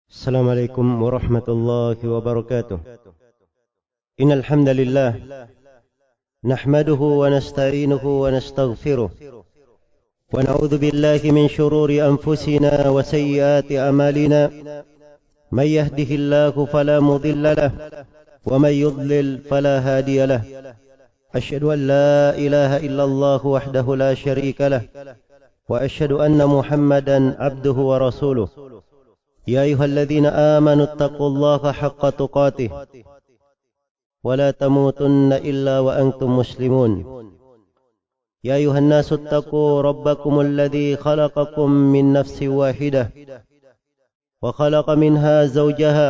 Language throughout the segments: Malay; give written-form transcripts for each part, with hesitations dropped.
السلام عليكم ورحمة الله وبركاته. إن الحمد لله نحمده ونستعينه ونستغفره ونعوذ بالله من شرور أنفسنا وسيئات أعمالنا. من يهده الله فلا مضل له ومن يضلل فلا هادي له. أشهد أن لا إله إلا الله وحده لا شريك له وأشهد أن محمدا عبده ورسوله. يا أيها الذين آمنوا اتقوا الله حق تقاته ولا تموتن إلا وأنتم مسلمون. يا أيها الناس اتقوا ربكم الذي خلقكم من نفس واحدة وخلق منها زوجها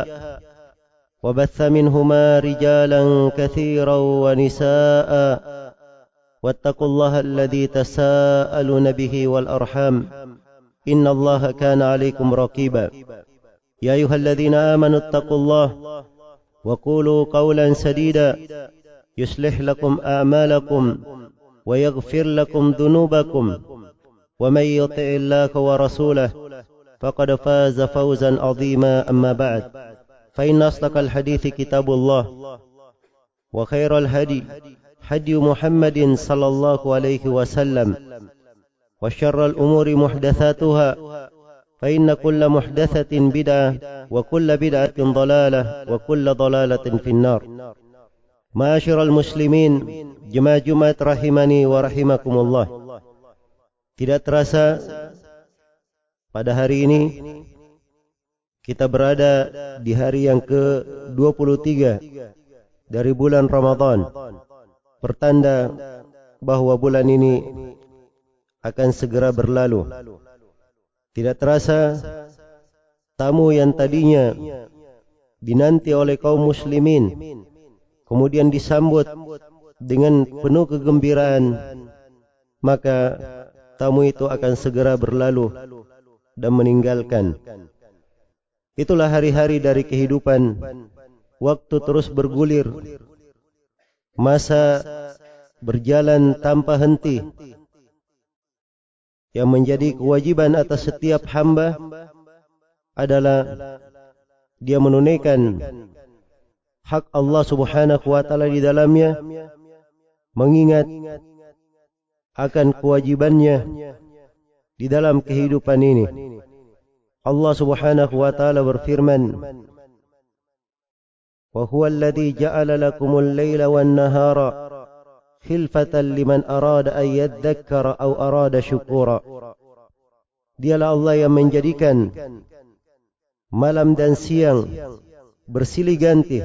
وبث منهما رجالا كثيرا ونساء واتقوا الله الذي تساءلون به والأرحام إن الله كان عليكم رقيبا. يا أيها الذين آمنوا اتقوا الله وقولوا قولا سديدا يصلح لكم أعمالكم ويغفر لكم ذنوبكم ومن يطع الله ورسوله فقد فاز فوزا عظيما. أما بعد فإن أصدق الحديث كتاب الله وخير الهدي هدي محمد صلى الله عليه وسلم وشر الأمور محدثاتها فإن كل محدثة بدعة وكل بدعة ضلالة وكل ضلالة في النار. معاشر المسlimin, jemaah Jumat rahimani wa rahimakumullah. Tidak terasa pada hari ini kita berada di hari yang ke-23 dari bulan Ramadan, pertanda bahwa bulan ini akan segera berlalu. Tidak terasa tamu yang tadinya dinanti oleh kaum muslimin kemudian disambut dengan penuh kegembiraan, maka tamu itu akan segera berlalu dan meninggalkan. Itulah hari-hari dari kehidupan. Waktu terus bergulir, masa berjalan tanpa henti. Yang menjadi kewajiban atas setiap hamba adalah dia menunaikan hak Allah Subhanahu wa taala di dalamnya, mengingat akan kewajibannya di dalam kehidupan ini. Allah Subhanahu wa taala berfirman, "Wa huwal ladzi ja'ala lakumul laila wan nahara khilfatan liman arada an yadhakkara aw arada syukura." Dialah Allah yang menjadikan malam dan siang bersilih ganti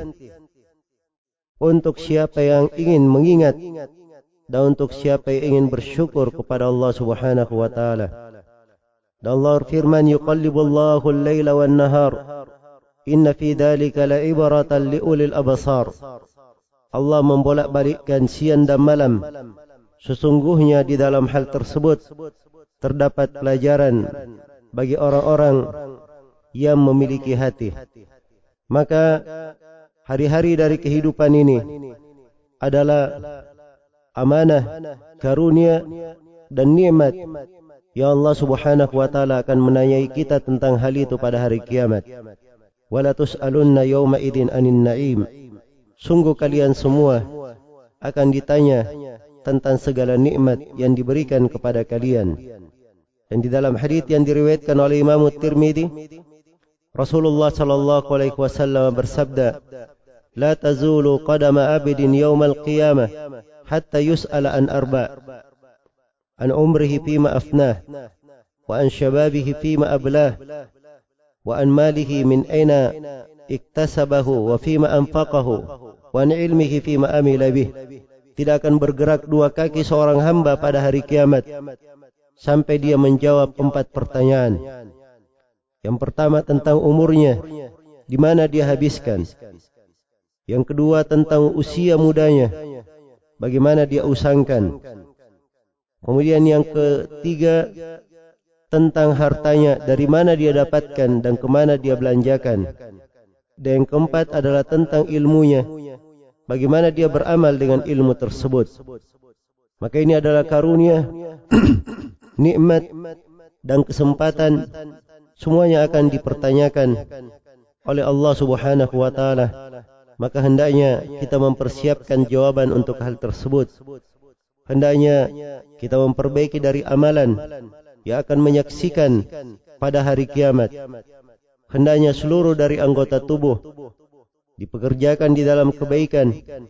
untuk siapa yang ingin mengingat dan untuk siapa yang ingin bersyukur kepada Allah Subhanahu wa taala. Dan Allah firman, "Yuqallibullahu al-laila wan-nahar inna fi dzalika la'ibratan liulil absar." Allah membolak-balikkan siang dan malam. Sesungguhnya di dalam hal tersebut terdapat pelajaran bagi orang-orang yang memiliki hati. Maka hari-hari dari kehidupan ini adalah amanah, karunia dan nikmat yang Allah Subhanahu wa taala akan menanyai kita tentang hal itu pada hari kiamat. Wala tus'alunna yawma idzin 'anil na'im. Sungguh kalian semua akan ditanya tentang segala nikmat yang diberikan kepada kalian. Dan di dalam hadis yang diriwayatkan oleh Imam Tirmidzi, Rasulullah sallallahu alaihi wasallam bersabda, "La tazulu qadama 'abdin yaumal qiyamah hatta yus'ala an arba', an umrihi fima afnah, wa an shababihi fima ablah, wa an malihi min aina iktasabahu wa fima anfaqahu, wa an ilmihi fima amila bih." Tidak akan bergerak dua kaki seorang hamba pada hari kiamat sampai dia menjawab 4 pertanyaan. Yang pertama tentang umurnya, di mana dia habiskan. Yang kedua tentang usia mudanya, bagaimana dia usangkan. Kemudian yang ketiga tentang hartanya, dari mana dia dapatkan dan kemana dia belanjakan. Dan yang keempat adalah tentang ilmunya, bagaimana dia beramal dengan ilmu tersebut. Maka ini adalah karunia, nikmat dan kesempatan. Semuanya akan dipertanyakan oleh Allah Subhanahu wa taala, maka hendaknya kita mempersiapkan jawaban untuk hal tersebut. Hendaknya kita memperbaiki dari amalan yang akan menyaksikan pada hari kiamat. Hendaknya seluruh dari anggota tubuh dipekerjakan di dalam kebaikan,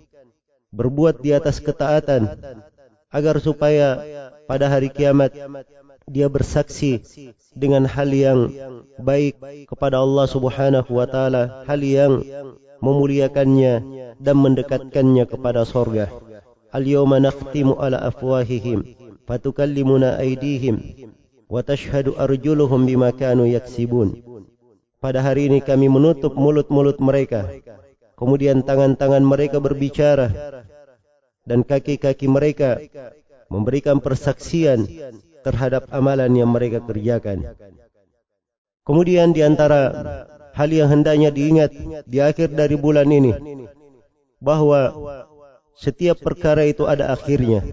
berbuat di atas ketaatan, agar supaya pada hari kiamat dia bersaksi dengan hal yang baik kepada Allah Subhanahu wa taala, hal yang memuliakannya dan mendekatkannya kepada surga. Al-yawma nakhtimu ala afwahihim fatukallimuna aydihim wa tashhadu arjuluhum bima kanu yaksibun. Pada hari ini kami menutup mulut-mulut mereka, kemudian tangan-tangan mereka berbicara dan kaki-kaki mereka memberikan persaksian terhadap amalan yang mereka kerjakan. Kemudian di antara hal yang hendaknya diingat di akhir dari bulan ini, bahwa setiap perkara itu ada akhirnya.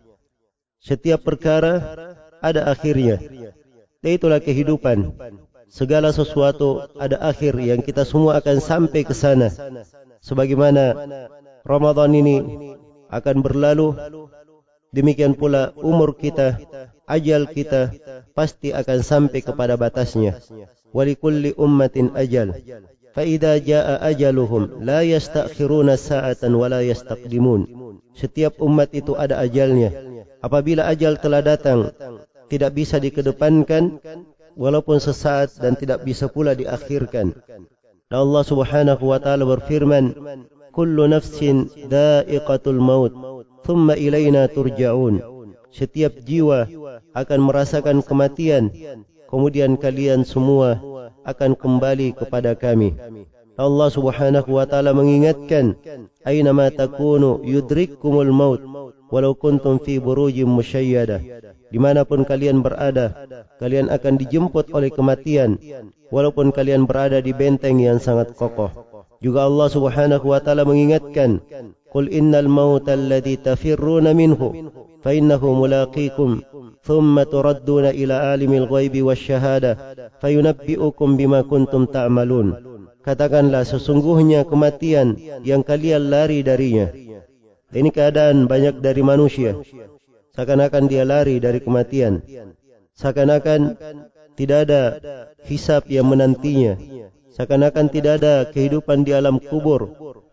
Setiap perkara ada akhirnya. Dan itulah kehidupan. Segala sesuatu ada akhir yang kita semua akan sampai ke sana. Sebagaimana Ramadan ini akan berlalu, demikian pula umur kita, ajal kita pasti akan sampai kepada batasnya. Walikulli ummatin ajal, fa idza jaa ajaluhum la yastakhiruna sa'atan wa la yastaqdimun. Setiap umat itu ada ajalnya. Apabila ajal telah datang, tidak bisa dikedepankan walaupun sesaat, dan tidak bisa pula diakhirkan. Dan Allah Subhanahu wa taala berfirman, kullu nafsin dha'iqatul maut thumma ilaina turja'un. Setiap jiwa akan merasakan kematian, kemudian kalian semua akan kembali kepada kami. Allah Subhanahu wa taala mengingatkan, aina ma takunu yudrikkumul maut walau kuntum fi burujin musyayyada. Dimanapun kalian berada, kalian akan dijemput oleh kematian, walaupun kalian berada di benteng yang sangat kokoh. Juga Allah Subhanahu wa taala mengingatkan, qul innal mauta alladhi tafirruna minhu fa innahu mulaqikum thumma turadduna ila alimil ghaibi wasyahada fayunabbi'ukum bima kuntum ta'malun. Katakanlah, sesungguhnya kematian yang kalian lari darinya. Ini keadaan banyak dari manusia, seakan-akan dia lari dari kematian, seakan-akan tidak ada hisab yang menantinya, seakan-akan tidak ada kehidupan di alam kubur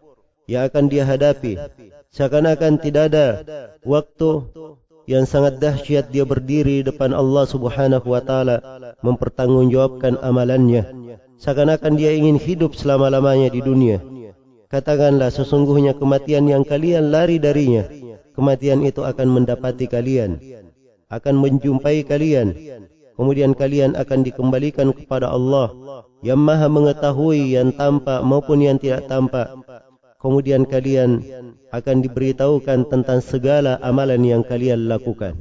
yang akan dia hadapi, seakan-akan tidak ada waktu yang sangat dahsyat dia berdiri depan Allah Subhanahu wa taala mempertanggungjawabkan amalannya, seakan-akan dia ingin hidup selama-lamanya di dunia. Katakanlah, sesungguhnya kematian yang kalian lari darinya, kematian itu akan mendapati kalian, akan menjumpai kalian. Kemudian kalian akan dikembalikan kepada Allah yang maha mengetahui yang tampak maupun yang tidak tampak. Kemudian kalian akan diberitahukan tentang segala amalan yang kalian lakukan.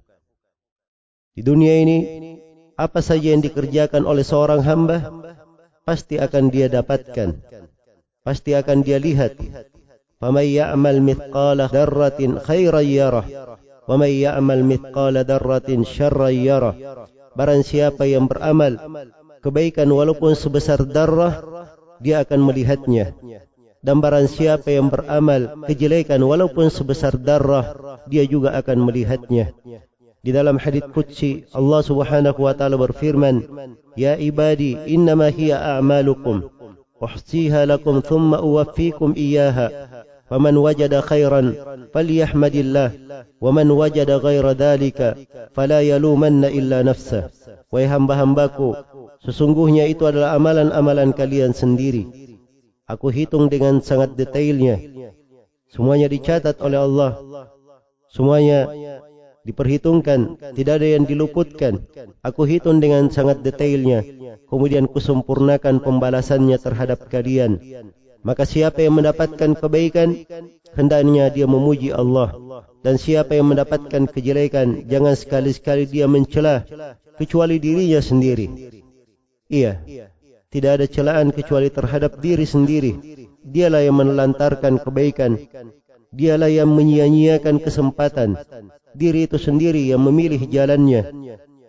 Di dunia ini, apa saja yang dikerjakan oleh seorang hamba pasti akan dia dapatkan, pasti akan dia lihat. فَمَنْ يَعْمَلْ مِثْقَالَ ذَرَّةٍ خَيْرًا يَرَهُ وَمَنْ يَعْمَلْ مِثْقَالَ ذَرَّةٍ شَرًّا يَرَهُ. Barang siapa yang beramal kebaikan walaupun sebesar darah, dia akan melihatnya. Dan barang siapa yang beramal kejelekan walaupun sebesar darah, dia juga akan melihatnya. Di dalam hadits qudsi, Allah Subhanahu wa taala berfirman, ya ibadi innama hiya a'malukum uhsiha lakum thumma uwaffikum iyyaha faman wajada khairan falyahmadillah waman wajada ghaira dhalika fala yalumanna illa nafsah. Wahai hamba-hambaku, sesungguhnya itu adalah amalan-amalan kalian sendiri. Aku hitung dengan sangat detailnya. Semuanya dicatat oleh Allah, semuanya diperhitungkan, tidak ada yang diluputkan. Aku hitung dengan sangat detailnya, kemudian kusempurnakan pembalasannya terhadap kalian. Maka siapa yang mendapatkan kebaikan, hendaknya dia memuji Allah. Dan siapa yang mendapatkan kejelekan, jangan sekali-sekali dia mencela kecuali dirinya sendiri. Iya, tidak ada celaan kecuali terhadap diri sendiri. Dialah yang menelantarkan kebaikan, dialah yang menyia-nyiakan kesempatan. Diri itu sendiri yang memilih jalannya.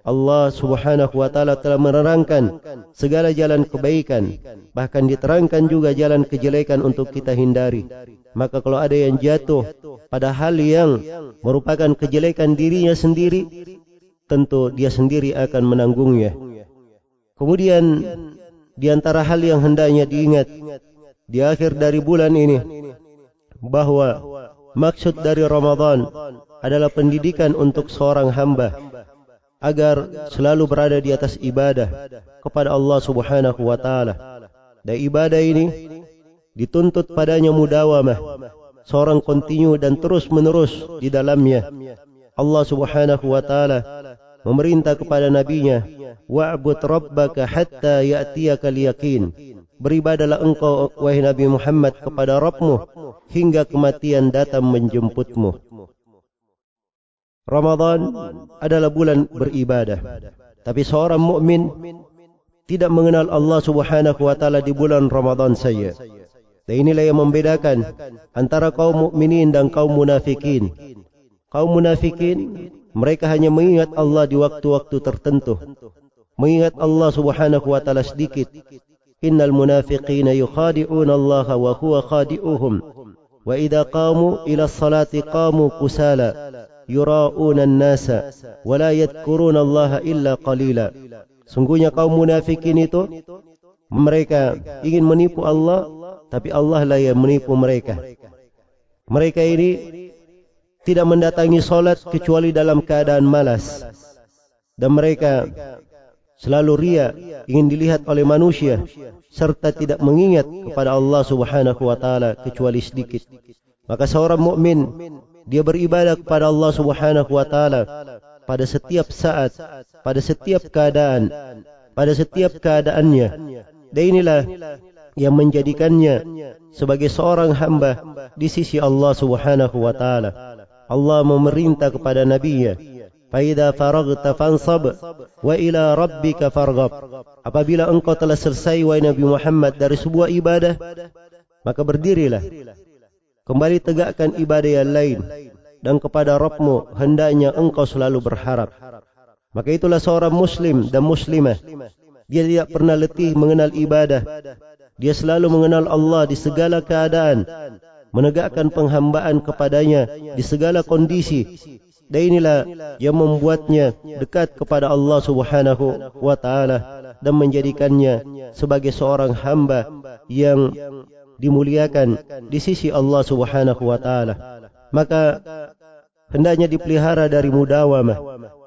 Allah Subhanahu wa taala telah menerangkan segala jalan kebaikan, bahkan diterangkan juga jalan kejelekan untuk kita hindari. Maka kalau ada yang jatuh pada hal yang merupakan kejelekan dirinya sendiri, tentu dia sendiri akan menanggungnya. Kemudian di antara hal yang hendaknya diingat di akhir dari bulan ini, bahwa maksud dari Ramadan adalah pendidikan untuk seorang hamba agar selalu berada di atas ibadah kepada Allah Subhanahu wa taala. Dan ibadah ini dituntut padanya mudawamah, seorang kontinu dan terus menerus di dalamnya. Allah Subhanahu wa taala memerintah kepada nabinya, wa'bud rabbaka hatta ya'tiyakal yaqin. Beribadalah engkau wahai Nabi Muhammad kepada Rabbmu hingga kematian datang menjemputmu. Ramadan adalah bulan beribadah, tapi seorang mukmin tidak mengenal Allah Subhanahu wa taala di bulan Ramadan saja. Dan inilah yang membedakan antara kaum mukminin dan kaum munafikin. Kaum munafikin, mereka hanya mengingat Allah di waktu-waktu tertentu, mengingat Allah Subhanahu wa taala sedikit. Innal munafiqina yukhadi'una Allah wa huwa khadi'uhum, wa idza qamu ila as-salati qamu kusala yura'una an-nasa wa la yadhkuruna Allah illa qalila. Sungguhnya kaum munafikin itu, mereka ingin menipu Allah, tapi Allah lah yang menipu mereka. Mereka ini tidak mendatangi salat kecuali dalam keadaan malas, dan mereka selalu ria, ingin dilihat oleh manusia, serta tidak mengingat kepada Allah Subhanahu wa taala kecuali sedikit. Maka seorang mukmin, dia beribadah kepada Allah Subhanahu wa taala pada setiap saat, pada setiap keadaan, pada setiap keadaannya. Dan inilah yang menjadikannya sebagai seorang hamba di sisi Allah Subhanahu wa taala. Allah memerintah kepada nabinya, fa idza faraghta fansab wa ila rabbika farghab. Apabila engkau telah selesai wahai Nabi Muhammad dari sebuah ibadah, maka berdirilah, kembali tegakkan ibadah yang lain, dan kepada Rabbmu hendaknya engkau selalu berharap. Maka itulah seorang muslim dan muslimah, dia tidak pernah letih mengenal ibadah. Dia selalu mengenal Allah di segala keadaan, menegakkan penghambaan kepadanya di segala kondisi. Dan inilah yang membuatnya dekat kepada Allah Subhanahu wa taala dan menjadikannya sebagai seorang hamba yang dimuliakan di sisi Allah Subhanahu wa taala. Maka hendaknya dipelihara dari mudawamah,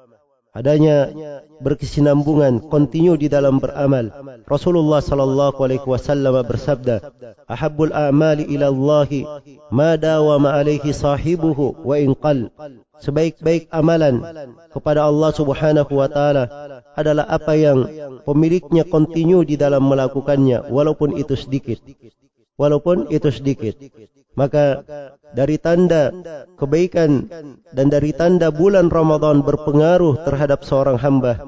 adanya berkesinambungan, kontinu di dalam beramal. Rasulullah sallallahu alaihi wasallam bersabda, ahabbul a'mali ila Allah ma dawama alaihi sahibuhu wa in qal. Sebaik-baik amalan kepada Allah Subhanahu wa taala adalah apa yang pemiliknya kontinu di dalam melakukannya, walaupun itu sedikit. Walaupun itu sedikit. Maka dari tanda kebaikan dan dari tanda bulan Ramadan berpengaruh terhadap seorang hamba,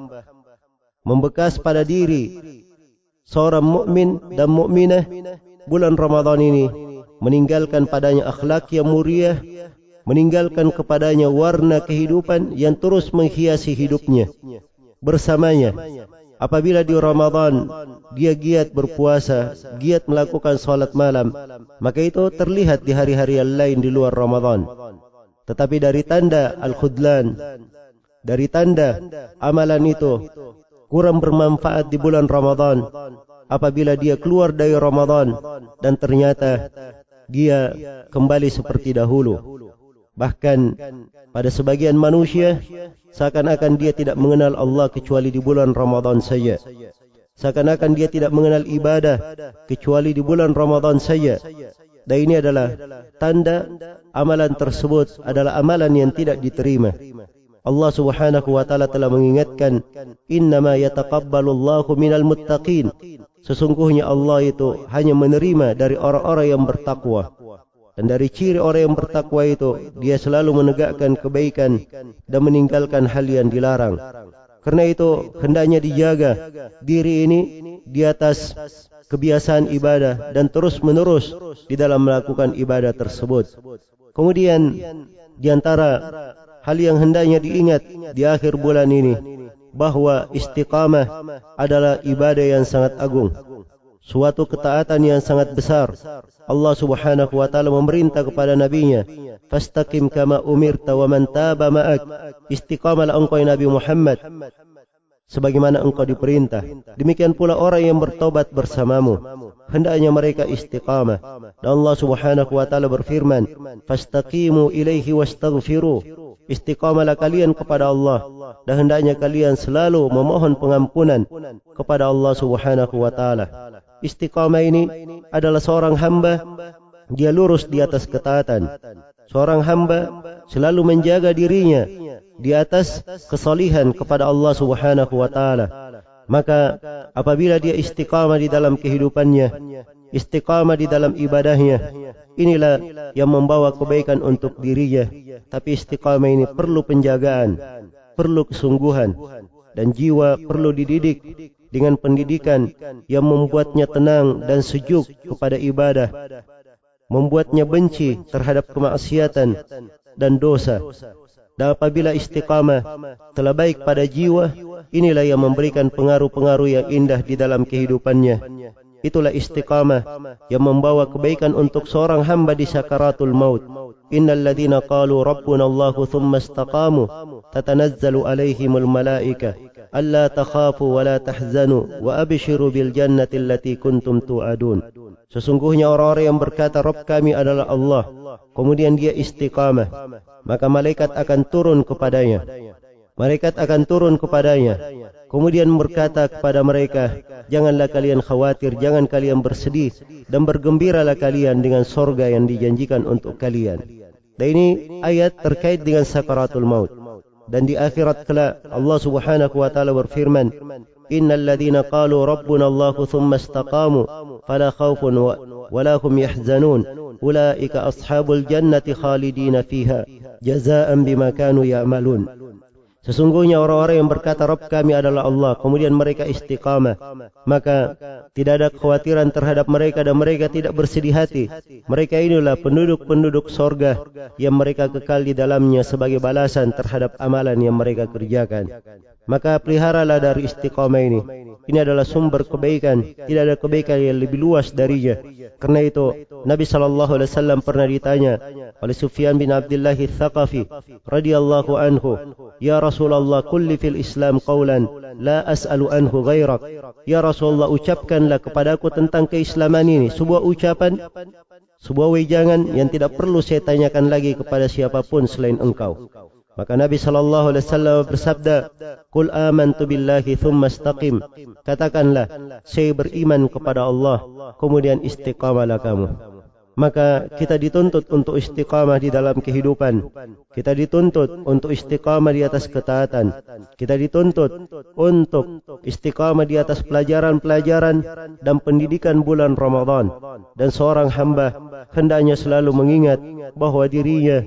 membekas pada diri seorang mukmin dan mukminah, bulan Ramadan ini meninggalkan padanya akhlak yang mulia, meninggalkan kepadanya warna kehidupan yang terus menghiasi hidupnya bersamanya. Apabila di Ramadan dia giat berpuasa, giat melakukan salat malam, maka itu terlihat di hari-hari yang lain di luar Ramadan. Tetapi dari tanda al-khudlan, dari tanda amalan itu kurang bermanfaat di bulan Ramadan, apabila dia keluar dari Ramadan dan ternyata dia kembali seperti dahulu. Bahkan pada sebagian manusia, seakan-akan dia tidak mengenal Allah kecuali di bulan Ramadan saja. Seakan-akan dia tidak mengenal ibadah kecuali di bulan Ramadan saja. Dan ini adalah tanda amalan tersebut adalah amalan yang tidak diterima. Allah Subhanahu wa taala telah mengingatkan, innama yataqabbalullahu minal muttaqin. Sesungguhnya Allah itu hanya menerima dari orang-orang yang bertakwa. Dan dari ciri orang yang bertakwa itu, dia selalu menegakkan kebaikan dan meninggalkan hal yang dilarang. Karena itu hendaknya dijaga diri ini di atas kebiasaan ibadah dan terus menerus di dalam melakukan ibadah tersebut. Kemudian di antara hal yang hendaknya diingat di akhir bulan ini, bahwa istiqamah adalah ibadah yang sangat agung, suatu ketaatan yang sangat besar. Allah Subhanahu wa taala memerintah kepada nabinya, "Fastaqim kama umirta wa man taba ma'ak." Istiqamalah engkau ya Nabi Muhammad sebagaimana engkau diperintah. Demikian pula orang yang bertobat bersamamu, hendaknya mereka istiqamah. Dan Allah Subhanahu wa taala berfirman, "Fastaqimu ilaihi wastaghfiru." Istiqamalah kalian kepada Allah dan hendaknya kalian selalu memohon pengampunan kepada Allah Subhanahu wa taala. Istiqamah ini adalah seorang hamba dia lurus di atas ketaatan. Seorang hamba selalu menjaga dirinya di atas kesalihan kepada Allah Subhanahu wa taala. Maka apabila dia istiqamah di dalam kehidupannya, istiqamah di dalam ibadahnya, inilah yang membawa kebaikan untuk dirinya. Tapi istiqamah ini perlu penjagaan, perlu kesungguhan, dan jiwa perlu dididik dengan pendidikan yang membuatnya tenang dan sejuk kepada ibadah, membuatnya benci terhadap kemaksiatan dan dosa. Dan apabila istiqamah telah baik pada jiwa, inilah yang memberikan pengaruh-pengaruh yang indah di dalam kehidupannya. Itulah istiqamah yang membawa kebaikan untuk seorang hamba di sakaratul maut. Innal ladzina qalu rabbuna Allahu thumma istaqamu tatanazzalu alaihimul malaika alla takhafu wa la tahzanu wa abshiru bil jannati allati kuntum tu'adun. Sesungguhnya orang-orang yang berkata Rabb kami adalah Allah, kemudian dia istiqamah, maka malaikat akan turun kepadanya. Malaikat akan turun kepadanya, kemudian berkata kepada mereka, janganlah kalian khawatir, jangan kalian bersedih, dan bergembiralah kalian dengan sorga yang dijanjikan untuk kalian. Dan ini ayat terkait dengan sakaratul maut. Dan di akhirat kelak Allah Subhanahu wa taala berfirman, innal ladzina qalu rabbuna Allahu thumma istaqamu fala khaufun wala hum yahzanun ulaika ashabul jannati khalidina fiha jazaa'an bima kanu ya'malun. Sesungguhnya orang-orang yang berkata Rabb kami adalah Allah, kemudian mereka istiqamah, maka tidak ada kekhawatiran terhadap mereka dan mereka tidak bersedih hati. Mereka inilah penduduk-penduduk sorga yang mereka kekal di dalamnya sebagai balasan terhadap amalan yang mereka kerjakan. Maka peliharalah dari istiqamah ini. Ini adalah sumber kebaikan, tidak ada kebaikan yang lebih luas darinya. Karena itu Nabi SAW pernah ditanya oleh Sufyan bin Abdullah Ats-Tsaqafi radhiyallahu anhu, "Ya Rasulullah, kulli fil Islam qawlan la as'alu anhu ghairak." Ya Rasulullah, ucapkanlah kepadaku tentang keislaman ini sebuah ucapan, sebuah wejangan yang tidak perlu saya tanyakan lagi kepada siapapun selain engkau. Maka Nabi SAW bersabda, "Qul amantu billahi thumma istaqim." Katakanlah, saya beriman kepada Allah, kemudian istiqamalah kamu. Maka kita dituntut untuk istiqamah di dalam kehidupan. Kita dituntut untuk istiqamah di atas ketaatan. Kita dituntut untuk istiqamah di atas pelajaran-pelajaran dan pendidikan bulan Ramadan. Dan seorang hamba hendaknya selalu mengingat bahwa dirinya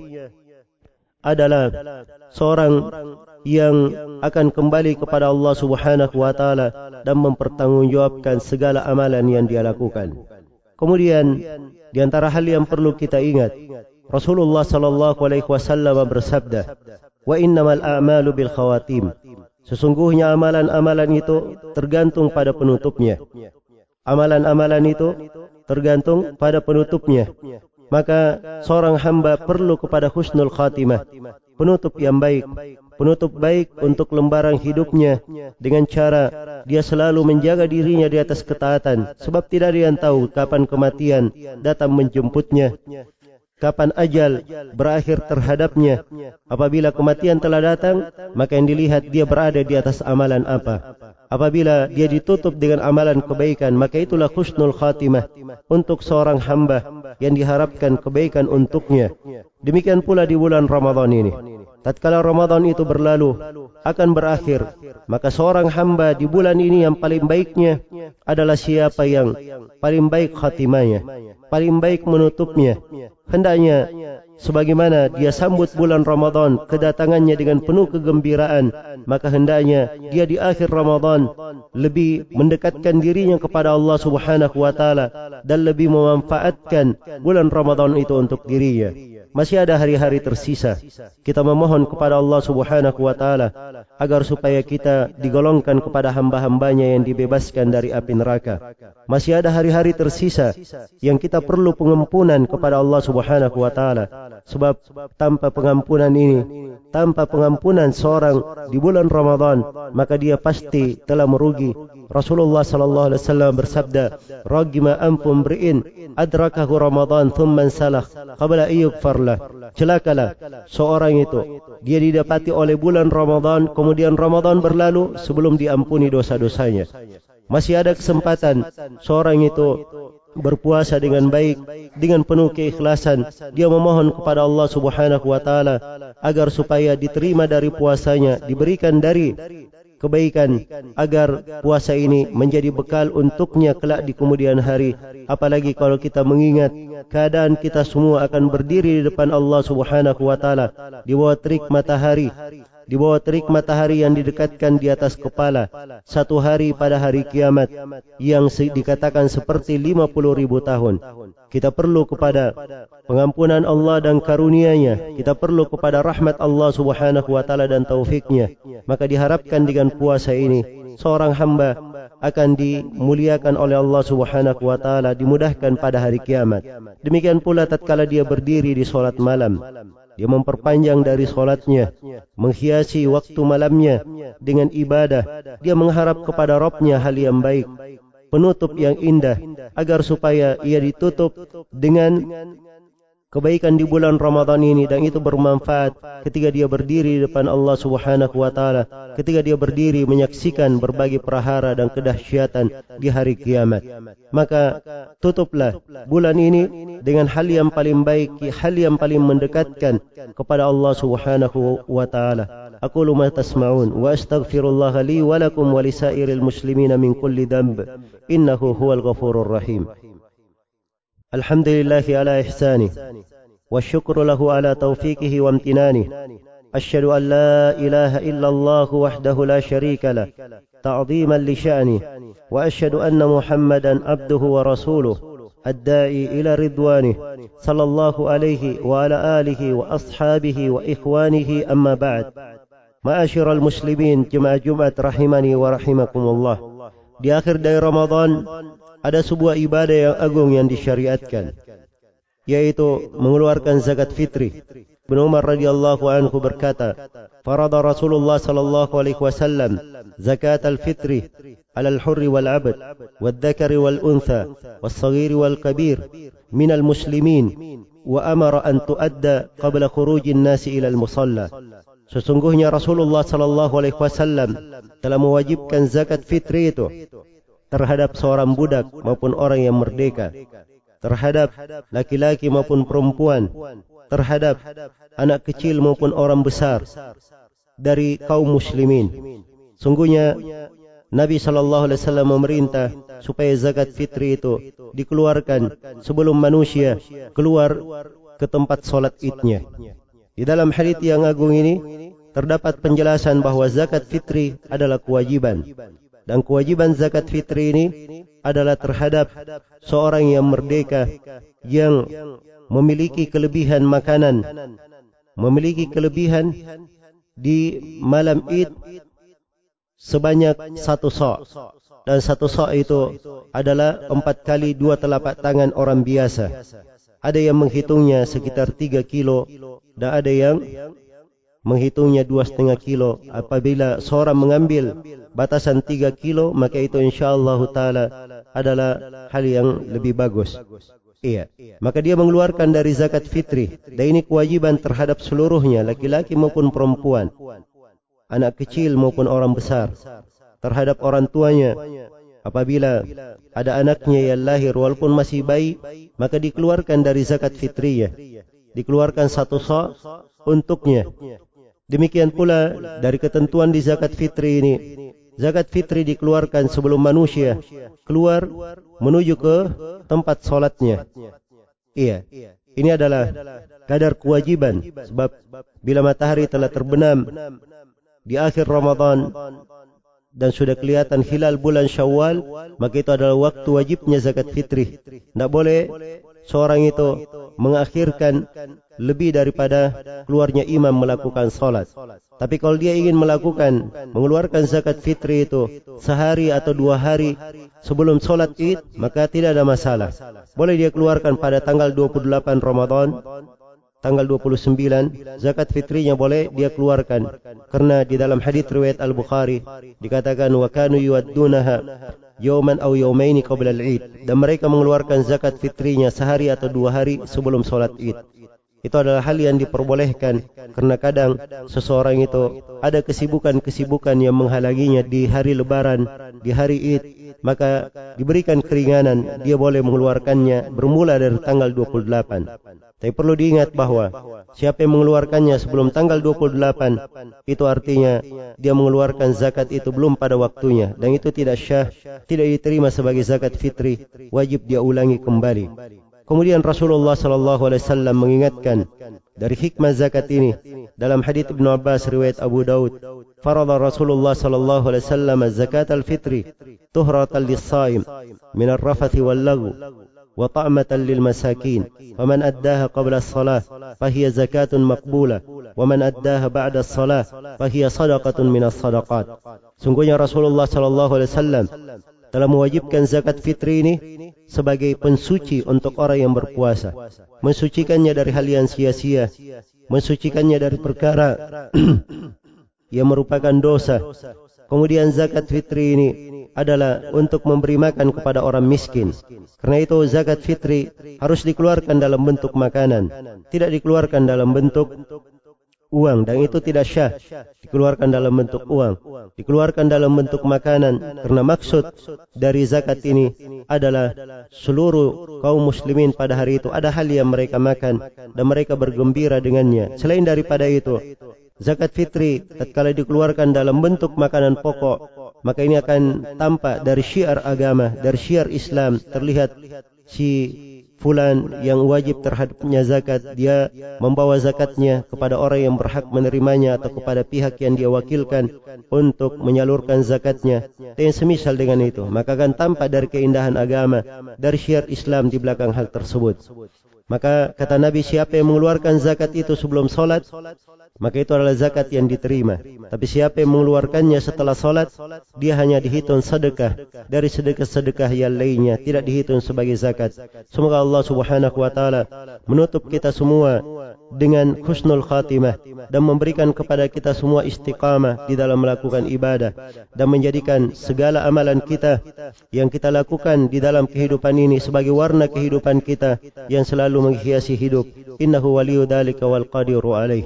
adalah seorang yang akan kembali kepada Allah Subhanahu wa taala dan mempertanggungjawabkan segala amalan yang dia lakukan. Kemudian di antara hal yang perlu kita ingat, Rasulullah sallallahu alaihi wasallam bersabda, "Wa innamal a'malu bil khawatim." Sesungguhnya amalan-amalan itu tergantung pada penutupnya. Amalan-amalan itu tergantung pada penutupnya. Maka seorang hamba perlu kepada husnul khatimah, penutup yang baik, penutup baik untuk lembaran hidupnya dengan cara dia selalu menjaga dirinya di atas ketaatan, sebab tidak ada yang tahu kapan kematian datang menjemputnya, kapan ajal berakhir terhadapnya. Apabila kematian telah datang, maka yang dilihat dia berada di atas amalan apa. Apabila dia ditutup dengan amalan kebaikan, maka itulah husnul khatimah untuk seorang hamba yang diharapkan kebaikan untuknya. Demikian pula di bulan Ramadan ini. Tatkala Ramadan itu berlalu, akan berakhir, maka seorang hamba di bulan ini yang paling baiknya adalah siapa yang paling baik khatimahnya, paling baik menutupnya. Hendaknya sebagaimana dia sambut bulan Ramadan kedatangannya dengan penuh kegembiraan, maka hendaknya dia di akhir Ramadan lebih mendekatkan dirinya kepada Allah Subhanahu wa taala dan lebih memanfaatkan bulan Ramadan itu untuk dirinya. masih ada hari-hari tersisa. Kita memohon kepada Allah Subhanahu wa taala agar supaya kita digolongkan kepada hamba-hambanya yang dibebaskan dari api neraka. Masih ada hari-hari tersisa yang kita perlu pengampunan kepada Allah Subhanahu wa taala. Sebab tanpa pengampunan ini, tanpa pengampunan seorang di bulan Ramadan, maka dia pasti telah merugi. Rasulullah sallallahu alaihi wasallam bersabda, "Ragima anfum mri'in adrakahu Ramadan thumma salakh qabla ayyughfar lah." Celakalah seorang itu, dia didapati oleh bulan Ramadan, kemudian Ramadan berlalu sebelum diampuni dosa-dosanya. Masih ada kesempatan seorang itu berpuasa dengan baik, dengan penuh keikhlasan. Dia memohon kepada Allah Subhanahu wa taala agar supaya diterima dari puasanya, diberikan dari kebaikan, agar puasa ini menjadi bekal untuknya kelak di kemudian hari. Apalagi kalau kita mengingat keadaan kita semua akan berdiri di depan Allah Subhanahu wa taala di bawah terik matahari, di bawah terik matahari yang didekatkan di atas kepala, satu hari pada hari kiamat yang dikatakan seperti 50.000 tahun. Kita perlu kepada pengampunan Allah dan karunia-Nya. Kita perlu kepada rahmat Allah Subhanahu wa taala dan taufiknya. Maka diharapkan dengan puasa ini seorang hamba akan dimuliakan oleh Allah Subhanahu wa taala, dimudahkan pada hari kiamat. Demikian pula tatkala dia berdiri di solat malam, dia memperpanjang dari solatnya, menghiasi waktu malamnya dengan ibadah. Dia mengharap kepada Rabbnya hal yang baik, penutup yang indah, agar supaya ia ditutup dengan kebaikan di bulan Ramadan ini, dan itu bermanfaat ketika dia berdiri di depan Allah Subhanahu wa taala, ketika dia berdiri menyaksikan berbagai perhara dan kedahsyatan di hari kiamat. Maka tutuplah bulan ini dengan hal yang paling baik, hal yang paling mendekatkan kepada Allah Subhanahu wa taala. Aqulu ma tasma'un wa astaghfirullah li wa lakum wa lisairil muslimina min kulli dhanb innahu huwal ghafurur rahim. Alhamdulillahi ala ihsani wa syukru lahu ala taufiqihi wa amtinani. Asyhadu an la ilaha illallah wahdahu la syarika lah ta'ziman li sya'ni, wa asyhadu anna Muhammadan abduhu wa rasuluh ad-da'i ila ridwanih sallallahu alaihi wa ala alihi wa ashabihi wa ikhwanihi, amma ba'd. Ma'asyiral muslimin, jemaah Jumat rahimani wa rahimakumullah. Di akhir dari Ramadan ada sebuah ibadah yang agung yang disyariatkan, yaitu mengeluarkan zakat fitri. Ibnu Umar radhiyallahu anhu berkata, "Farada Rasulullah sallallahu alaihi wasallam zakat al-fitri 'ala al-hurri wal-'abd wal-dhakari wal-untha was-saghiri wal-kabir min al-muslimin wa amara an tu'adda qabla khurujin nasi ila al-musalla." Sesungguhnya Rasulullah sallallahu alaihi wasallam telah mewajibkan zakat fitri itu terhadap seorang budak maupun orang yang merdeka, terhadap laki-laki maupun perempuan, terhadap anak kecil maupun orang besar dari kaum muslimin. Sungguhnya Nabi sallallahu alaihi wasallam memerintah supaya zakat fitri itu dikeluarkan sebelum manusia keluar ke tempat solat Idnya. Di dalam hadits yang agung ini terdapat penjelasan bahwa zakat fitri adalah kewajiban. Dan kewajiban zakat fitri ini adalah terhadap seorang yang merdeka, yang memiliki kelebihan makanan, memiliki kelebihan di malam Id sebanyak 1 sa'. Dan 1 sa' itu adalah 4 kali 2 telapak tangan orang biasa. Ada yang menghitungnya sekitar 3 kilo dan ada yang menghitungnya 2,5 kilo. Apabila seorang mengambil batasan 3 kilo, maka itu insyaAllah ta'ala adalah hal yang lebih bagus. Iya. Maka dia mengeluarkan dari zakat fitri. Dan ini kewajiban terhadap seluruhnya, laki-laki maupun perempuan, anak kecil maupun orang besar, terhadap orang tuanya. Apabila ada anaknya yang lahir walaupun masih bayi, maka dikeluarkan dari zakat fitrinya, dikeluarkan 1 sa' untuknya. Demikian pula dari ketentuan di zakat fitri ini, zakat fitri dikeluarkan sebelum manusia keluar menuju ke tempat solatnya. Iya, ini adalah kadar kewajiban. Sebab bila matahari telah terbenam di akhir Ramadan dan sudah kelihatan hilal bulan Syawal, maka itu adalah waktu wajibnya zakat fitri. Tidak boleh seorang itu mengakhirkan lebih daripada keluarnya imam melakukan salat. Tapi kalau dia ingin mengeluarkan zakat fitri itu sehari atau 2 hari sebelum salat Id, maka tidak ada masalah. Boleh dia keluarkan pada tanggal 28 Ramadan, tanggal 29, zakat fitrinya boleh dia keluarkan. Karena di dalam hadits riwayat Al-Bukhari dikatakan wa kanu yuaddunaha yawman aw yawmaini qabla al-Id, dan mereka mengeluarkan zakat fitrinya sehari atau 2 hari sebelum salat Id. Itu adalah hal yang diperbolehkan karena kadang seseorang itu ada kesibukan-kesibukan yang menghalanginya di hari lebaran, di hari Id, maka diberikan keringanan, dia boleh mengeluarkannya bermula dari tanggal 28. Tapi perlu diingat bahwa siapa yang mengeluarkannya sebelum tanggal 28, itu artinya dia mengeluarkan zakat itu belum pada waktunya, dan itu tidak syah, tidak diterima sebagai zakat fitri, wajib dia ulangi kembali. Kemudian Rasulullah sallallahu alaihi wasallam mengingatkan dari hikmah zakat ini dalam hadits Ibnu Abbas riwayat Abu Daud, farada Rasulullah sallallahu alaihi wasallam zakat al-fitri tuhratan lis-shaim min ar-rafathi wal-lagw wa ta'matan lil-masakin, faman addaha qabla as-salah fahiya zakatun maqbulah wa man addaha ba'da as-salah fahiya sadaqatun min as-sadaqat. Sungguhnya Rasulullah sallallahu alaihi wasallam telah mewajibkan zakat fitri ini sebagai pensuci untuk orang yang berpuasa, mensucikannya dari hal yang sia-sia, mensucikannya dari perkara yang merupakan dosa. Kemudian zakat fitri ini adalah untuk memberi makan kepada orang miskin. Karena itu zakat fitri harus dikeluarkan dalam bentuk makanan, tidak dikeluarkan dalam bentuk uang, dan itu tidak syah dikeluarkan dalam bentuk uang, dikeluarkan dalam bentuk makanan, karena maksud dari zakat ini adalah seluruh kaum muslimin pada hari itu ada hal yang mereka makan dan mereka bergembira dengannya. Selain daripada itu, zakat fitri tatkala dikeluarkan dalam bentuk makanan pokok, maka ini akan tampak dari syiar agama, dari syiar Islam, terlihat si fulan yang wajib terhadapnya zakat, dia membawa zakatnya kepada orang yang berhak menerimanya atau kepada pihak yang dia wakilkan untuk menyalurkan zakatnya, dan semisal dengan itu, maka akan tampak dari keindahan agama, dari syiar Islam di belakang hal tersebut. Maka kata Nabi, siapa yang mengeluarkan zakat itu sebelum solat, maka itu adalah zakat yang diterima. Tapi siapa yang mengeluarkannya setelah solat, dia hanya dihitung sedekah dari sedekah-sedekah yang lainnya, tidak dihitung sebagai zakat. Semoga Allah Subhanahu wa taala menutup kita semua dengan husnul khatimah dan memberikan kepada kita semua istiqamah di dalam melakukan ibadah, dan menjadikan segala amalan kita yang kita lakukan di dalam kehidupan ini sebagai warna kehidupan kita yang selalu menghiasi hidup. Innahu waliyu dzalika wal qadiru alaih.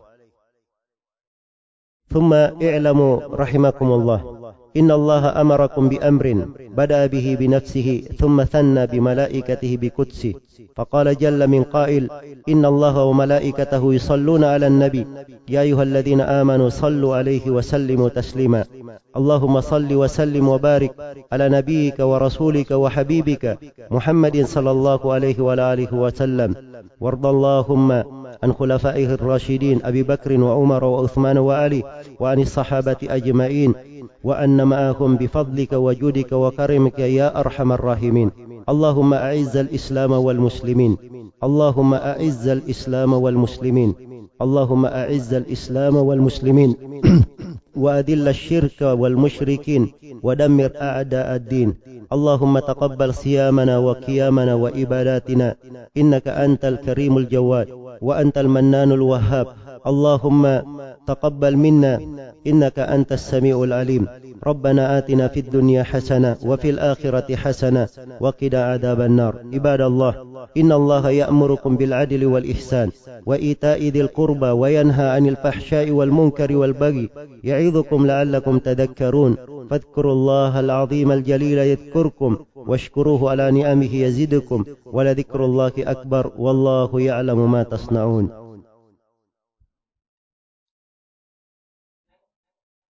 Thumma i'lamu rahimakumullah, inna Allah amarakum bi amrin bada'a bihi bi nafsihi thumma thanna bi malaikatihi bi qudsi. Faqala jalla min qail, inna Allah wa malaikatahu yusalluna 'alan nabi ya ayyuhalladzina amanu sallu 'alaihi wa sallimu taslima. Allahumma salli wa sallim wa barik ala nabiyyika wa rasulika wa habibika Muhammadin sallallahu alaihi wa alihi wa sallam. Wardallahumma an khulafaihi ar-rasyidin Abi Bakr wa Umar wa Uthman wa Ali wa anis sahabati ajma'in wa anna ma'ahum bifadlika wa judika wa karimika ya arhamar rahimin. Allahumma a'izzal islam wal muslimin, Allahumma a'izzal islam wal muslimin, Allahumma a'izzal islam wal muslimin wa adilla asyirka wal musyrikin wa dammir a'da ad-din. Allahumma taqabbal siyamana wa qiyamana wa ibadatina innaka antal karimul jawad wa antal mannanul wahhab. Allahumma taqabbal minna innaka antas sami'ul alim. Rabbana atina fid dunya hasanah wa fil akhirati hasanah wa qina adzaban nar. Ibadallah, innallaha ya'murukum bil adli wal ihsan wa ita'i dzil qurba wa yanha 'anil fahsya'i wal munkari wal baghi ya'idhukum la'allakum tadhakkarun. Fadhkurullaha al-'azima al-jalila yadhkurkum washkuruhu ala ni'amihi yazidukum wa la dhikrullahi akbar wallahu ya'lamu ma tasna'un.